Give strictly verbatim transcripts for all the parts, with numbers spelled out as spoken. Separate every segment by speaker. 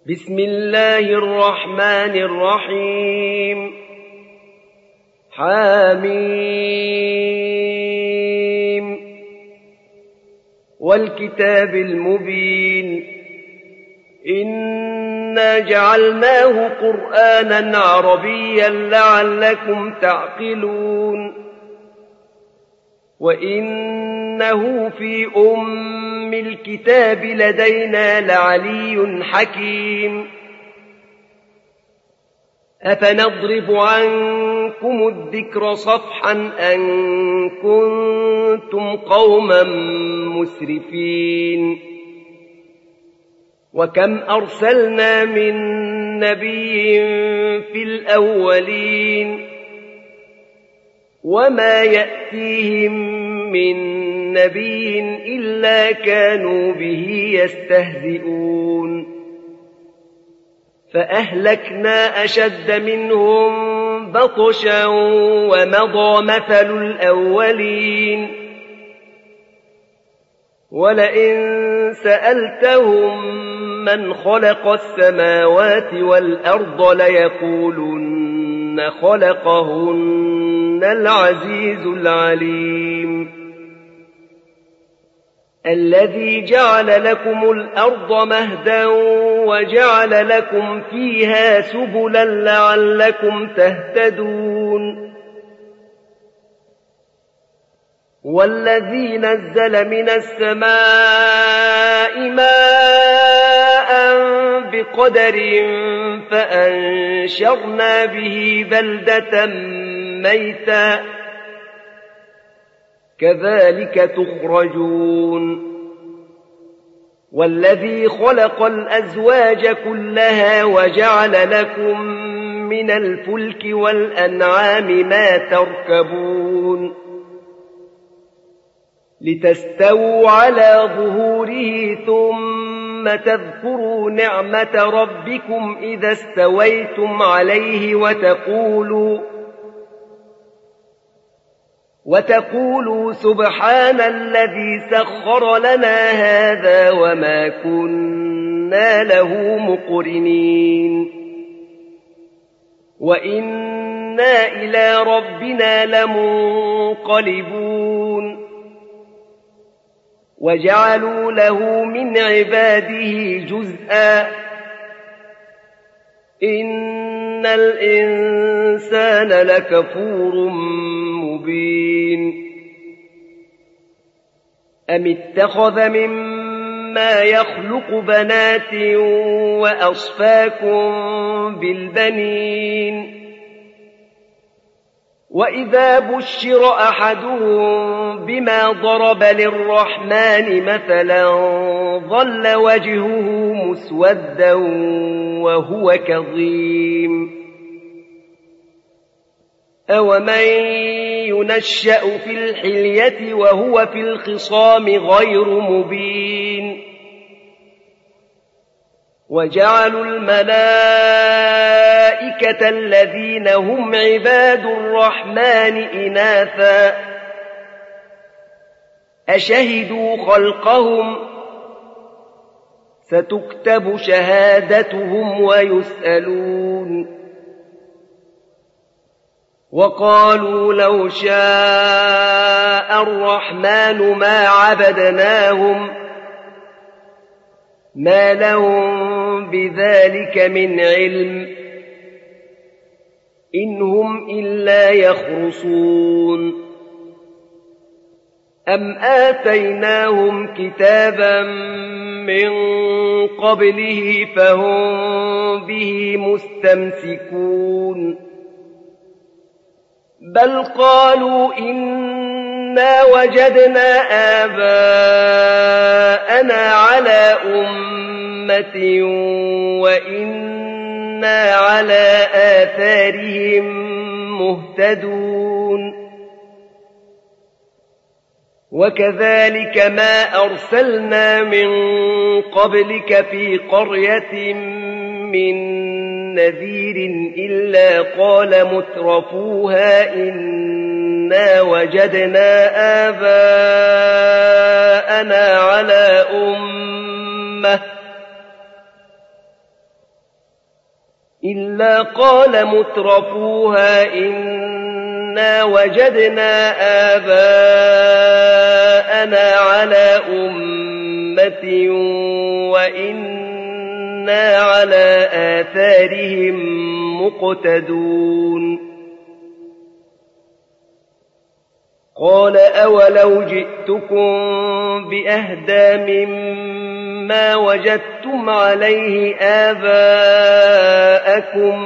Speaker 1: بسم الله الرحمن الرحيم حاميم والكتاب المبين إنا جعلناه قرآنا عربيا لعلكم تعقلون وإنه في أم الكتاب لدينا لعلي حكيم أفنضرب عنكم الذكر صفحا أن كنتم قوما مسرفين وكم أرسلنا من نبي في الأولين وما يأتيهم من نبي إلا كانوا به يستهزئون فأهلكنا أشد منهم بطشا ومضى مثل الأولين ولئن سألتهم من خلق السماوات والأرض ليقولن خلقهن العزيز العليم الذي جعل لكم الأرض مهدا وجعل لكم فيها سبلا لعلكم تهتدون والذي نزل من السماء ماء بقدر فأنشرنا به بلدة ميتا كذلك تخرجون والذي خلق الأزواج كلها وجعل لكم من الفلك والأنعام ما تركبون لتستووا على ظهوره ثم تذكروا نعمة ربكم إذا استويتم عليه وتقولوا وتقولوا سبحان الذي سخر لنا هذا وما كنا له مقرنين وإنا إلى ربنا لمنقلبون وجعلوا له من عباده جزءا إن الإنسان لكفور مبين أم اتخذ مما يخلق بنات وأصفاكم بالبنين وإذا بشر أحدهم بما ضرب للرحمن مثلا ظل وجهه مسودا وهو كظيم أومن ينشأ في الحلية وهو في الخصام غير مبين وجعلوا الملائكة الذين هم عباد الرحمن إناثا أشهدوا خلقهم ستكتب شهادتهم ويسألون وقالوا لو شاء الرحمن ما عبدناهم ما لهم بذلك من علم إن هم إلا يخرصون أم آتيناهم كتابا من قبله فهم به مستمسكون بل قالوا إنا وجدنا آباءنا على أمة وإنا على آثارهم مهتدون وكذلك ما أرسلنا من قبلك في قرية من نذير إلا قال مترفوها إنا وجدنا آباءنا على أمة إلا قال مترفوها إنا وجدنا آباءنا على أمة وإنا على آثارهم مقتدون قال أولو جئتكم بأهدى مما وجدتم عليه آباءكم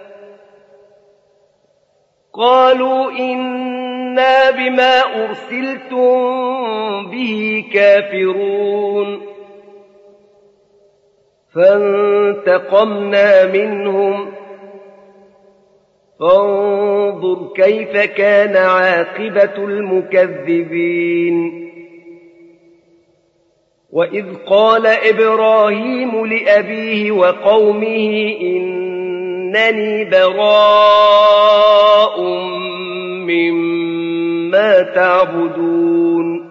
Speaker 1: قالوا إنا بما أرسلتم به كافرون فانتقمنا منهم فانظر كيف كان عاقبة المكذبين وإذ قال إبراهيم لأبيه وقومه إنني براء مما تعبدون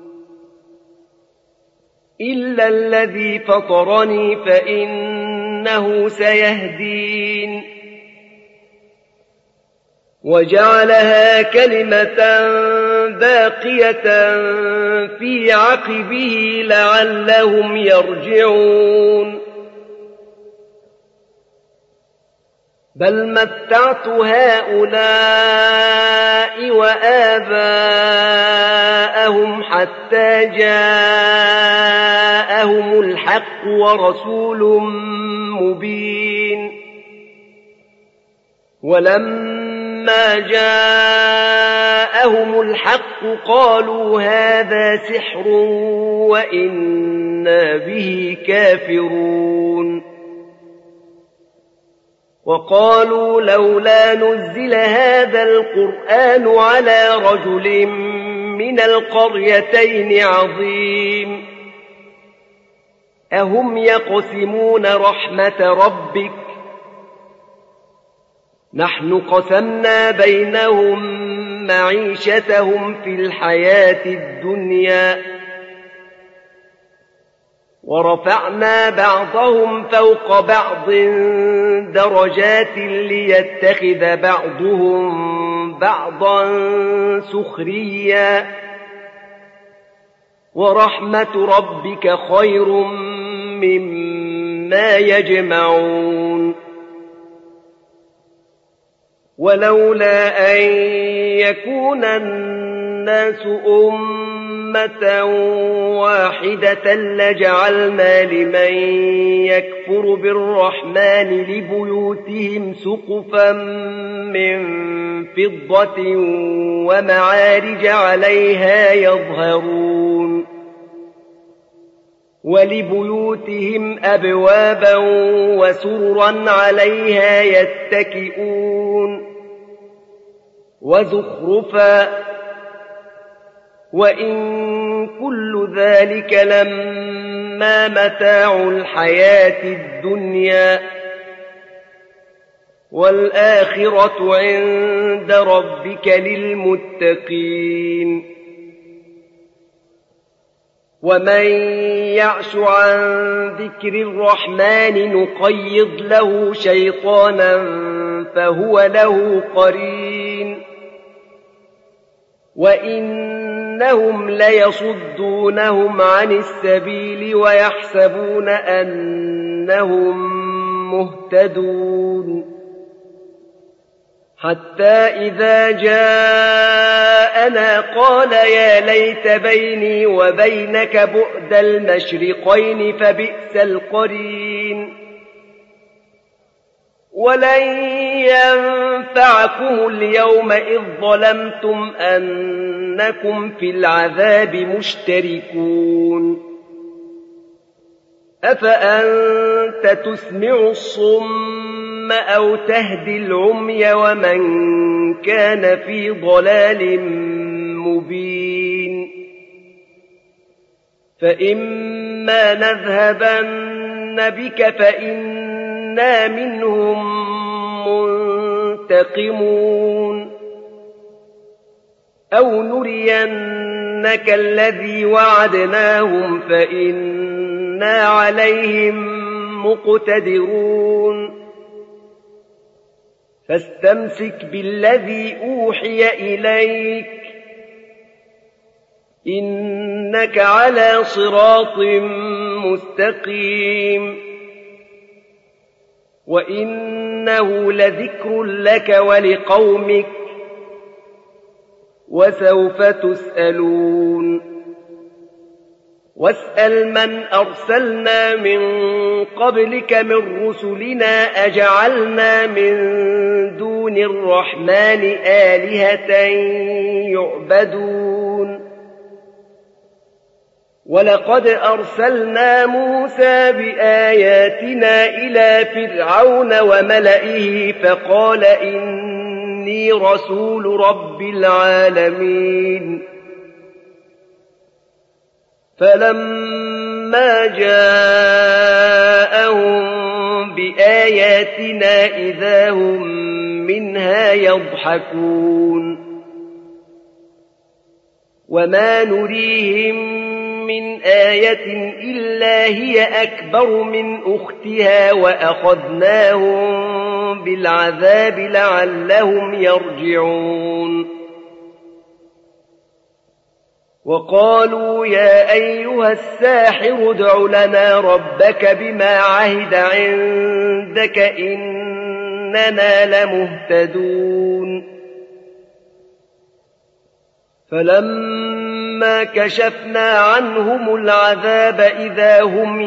Speaker 1: إلا الذي فطرني فإنه سيهدين وجعلها كلمة باقية في عقبه لعلهم يرجعون بل متعت هؤلاء وآباءهم حتى جاءهم الحق ورسول مبين ولما جاءهم الحق قالوا هذا سحر وإنا به كافرون وقالوا لولا نزل هذا القرآن على رجل من القريتين عظيم أهم يقسمون رحمة ربك نحن قسمنا بينهم معيشتهم في الحياة الدنيا ورفعنا بعضهم فوق بعض درجات ليتخذ بعضهم بعضا سخريا ورحمة ربك خير مما يجمعون ولولا أن يكون الناس أمة واحدة لجعلنا لمن يكفر بالرحمن لبيوتهم سقفا من فضة ومعارج عليها يظهرون ولبيوتهم أبوابا وسررا عليها يتكئون وزخرفا وإن كل ذلك لما متاع الحياة الدنيا والآخرة عند ربك للمتقين ومن يعش عن ذكر الرحمن نقيض له شيطانا فهو له قرين وإنهم ليصدونهم عن السبيل ويحسبون أنهم مهتدون حتى إذا جاءنا قال يا ليت بيني وبينك بعد المشرقين فبئس القرين ولن ينفعكم اليوم إذ ظلمتم أنكم في العذاب مشتركون أفأنت تسمع الصم أو تهدي العمي ومن كان في ضلال مبين فإما نذهبن بك فإنا منهم منتقمون أو نرينك الذي وعدناهم فإنا عليهم مقتدرون فاستمسك بالذي أوحي إليك إنك على صراط مستقيم وإنه لذكر لك ولقومك وسوف تسألون واسأل من أرسلنا من قبلك من رسلنا أجعلنا من دون الرحمن آلهة يعبدون ولقد أرسلنا موسى بآياتنا إلى فرعون وملئه فقال إني رسول رب العالمين فلما جاءهم بآياتنا إذا هم منها يضحكون وما نريهم من آية إلا هي أكبر من أختها وأخذناهم بالعذاب لعلهم يرجعون وقالوا يا أيها الساحر ادع لنا ربك بما عهد عندك إننا لمهتدون فلما كشفنا عنهم العذاب إذا هم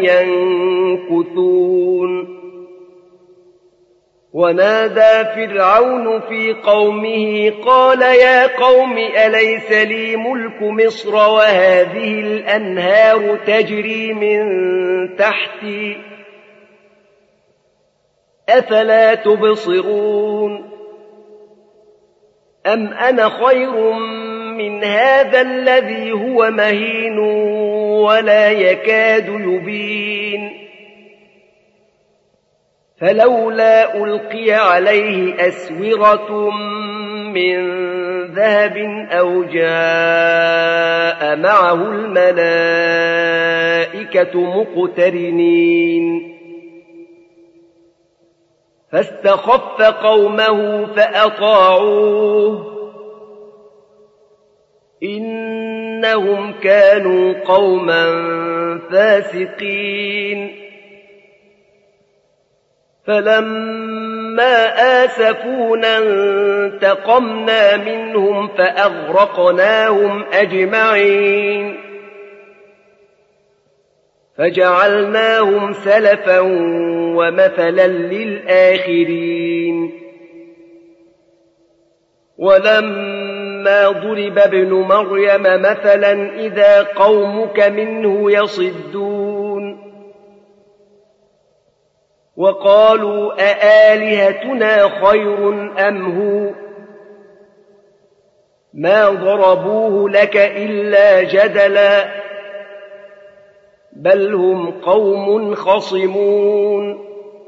Speaker 1: ينكثون ونادى فرعون في قومه قال يا قوم أليس لي ملك مصر وهذه الأنهار تجري من تحتي أفلا تبصرون أم أنا خير من هذا الذي هو مهين ولا يكاد يبين فلولا ألقي عليه أسورة من ذهب أو جاء معه الملائكة مقترنين فاستخف قومه فأطاعوه إنهم كانوا قوما فاسقين فلما آسفونا انتقمنا منهم فأغرقناهم أجمعين فجعلناهم سلفا ومثلا للآخرين ولما ضرب ابن مريم مثلا إذا قومك منه يصدون وقالوا أآلهتنا خير أم هو ما ضربوه لك إلا جدلا بل هم قوم خصمون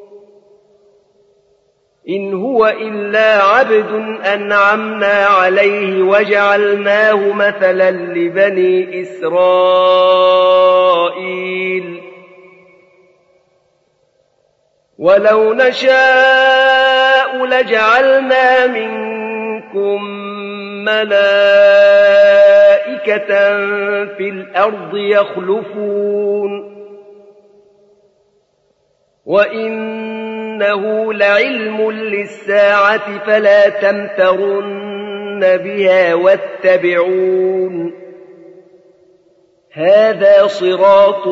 Speaker 1: إن هو إلا عبد أنعمنا عليه وجعلناه مثلا لبني إسرائيل ولو نشاء لجعلنا منكم ملائكة في الأرض يخلفون وإنه لعلم للساعة فلا تمترن بها واتبعون هذا صراط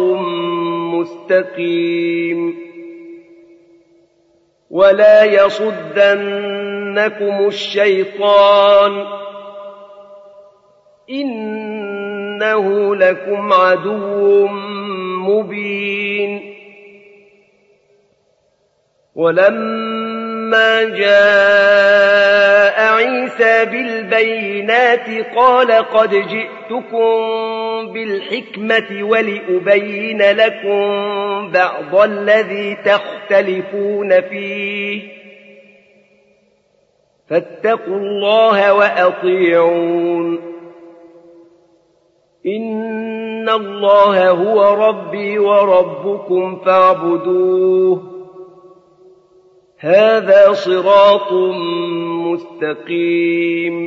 Speaker 1: مستقيم ولا يصدنكم الشيطان إنه لكم عدو مبين ولما جاء عيسى بالبينات قال قد جئتكم بالحكمة ولأبين لكم بعض الذي تختلفون فيه فاتقوا الله وأطيعون إن الله هو ربي وربكم فاعبدوه هذا صراط مستقيم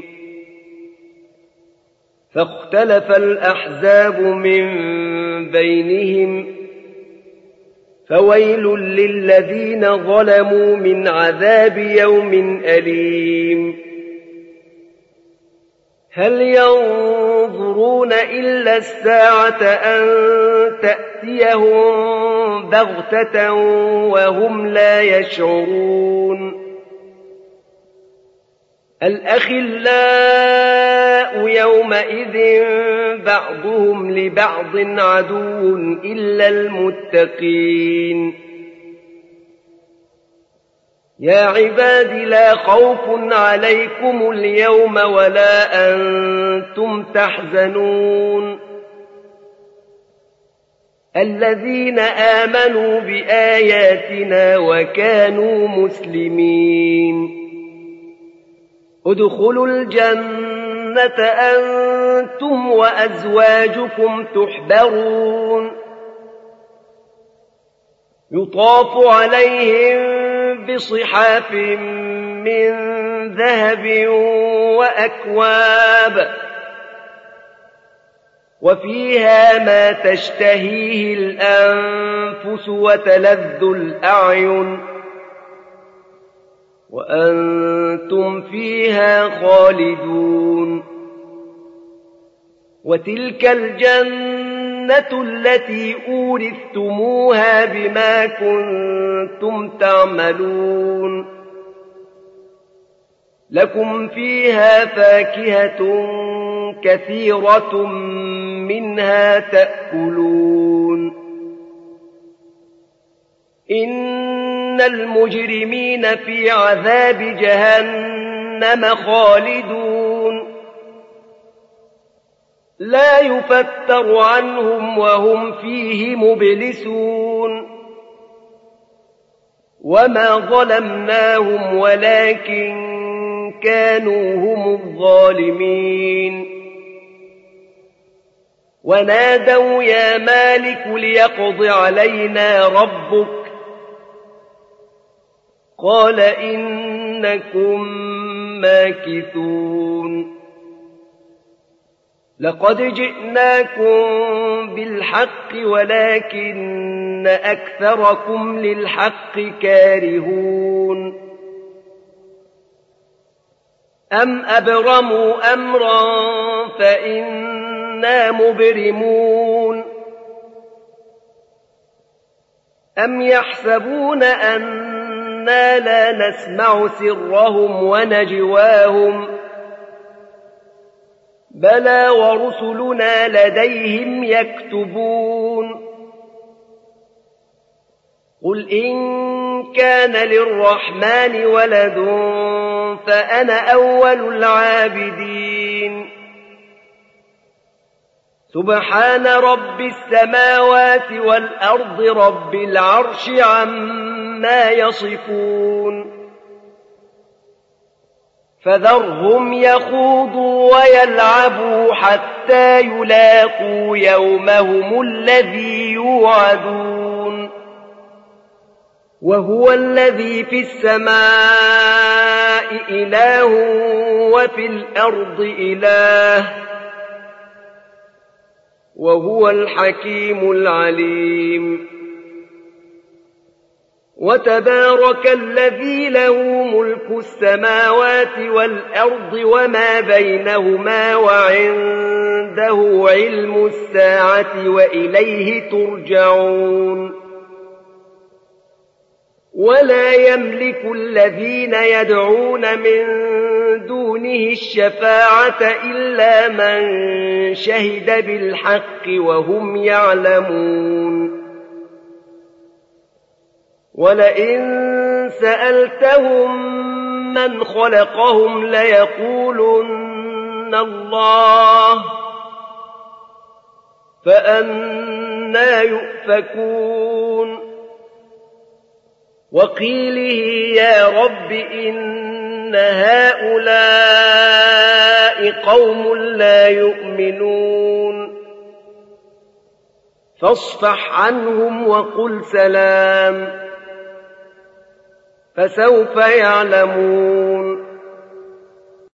Speaker 1: فاختلف الأحزاب من بينهم فويل للذين ظلموا من عذاب يوم أليم هل ينظرون إلا الساعة أن تأتيهم بغتة وهم لا يشعرون الأخلاء يومئذ بعضهم لبعض عدو إلا المتقين يا عباد لا خوف عليكم اليوم ولا أنتم تحزنون الذين آمنوا بآياتنا وكانوا مسلمين ادخلوا الجنة أنتم وأزواجكم تحبرون يطاف عليهم بصحاف من ذهب وأكواب وفيها ما تشتهيه الأنفس وتلذ الأعين وأنتم فيها خالدون وتلك الجنة التي أورثتموها بما كنتم تعملون لكم فيها فاكهة كثيرة منها تأكلون إن المجرمين في عذاب جهنم خالدون لا يفتر عنهم وهم فيه مبلسون وما ظلمناهم ولكن كانوا هم الظالمين ونادوا يا مالك ليقض علينا ربك قال إنكم ماكثون لقد جئناكم بالحق ولكن أكثركم للحق كارهون أم أبرموا أمرا فإنا مبرمون أم يحسبون أننا لا نسمع سرهم ونجواهم بلى ورسلنا لديهم يكتبون قل إن كان للرحمن ولد فأنا أول العابدين سبحان رب السماوات والأرض رب العرش عما يصفون فذرهم يخوضوا ويلعبوا حتى يلاقوا يومهم الذي يوعدون وهو الذي في السماء إله وفي الأرض إله وهو الحكيم العليم وتبارك الذي له ملك السماوات والأرض وما بينهما وعنده علم الساعة وإليه ترجعون ولا يملك الذين يدعون من دونه الشفاعة إلا من شهد بالحق وهم يعلمون ولئن سألتهم من خلقهم ليقولن الله فأنى يؤفكون وقيله يا رب إن هؤلاء قوم لا يؤمنون فاصفح عنهم وقل سلام فسوف يعلمون